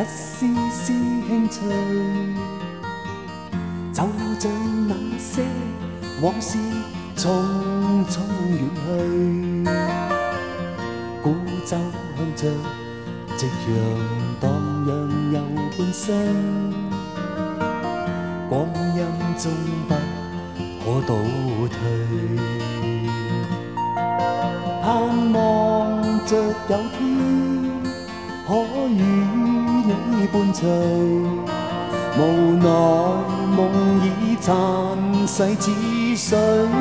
丝丝興趣，就像那些往事匆匆遠去，古酒向着夕陽蕩漾又半生，光陰終不可倒退，盼望着有天可與你伴隨，無奈夢已殘逝似水，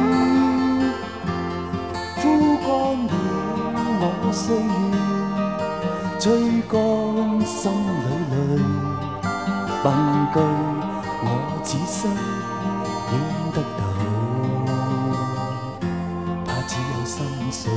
枯乾了我歲月，吹乾心裏，問句我此生應得到，怕只有心碎。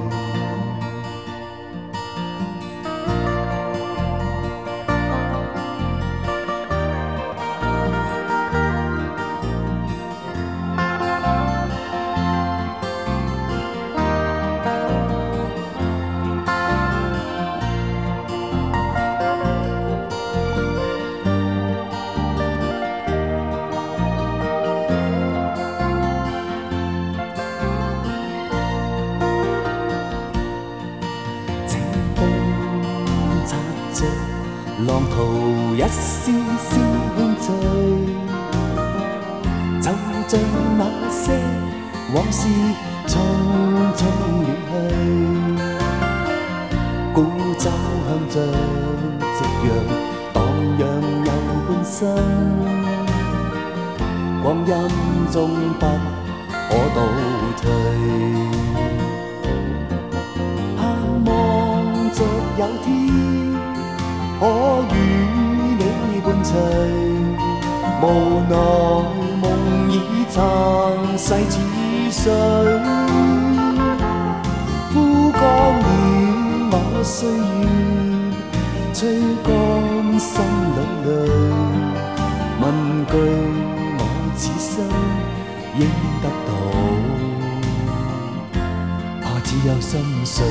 浪淘一絲絲輕醉，就像那些往事匆匆遠去，古酒向着夕陽蕩漾又半生，光陰終不可倒退，盼望着有天可與你伴隨，無奈夢已殘逝似水，枯乾了我歲月，吹乾心裏，問句我此生應得到，怕只有心碎。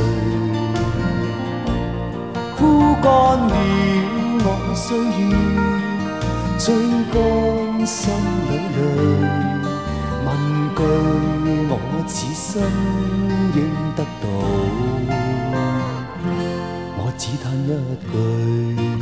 枯乾了我歲月，吹乾心裏，問句我此生應得到，我只嘆一句。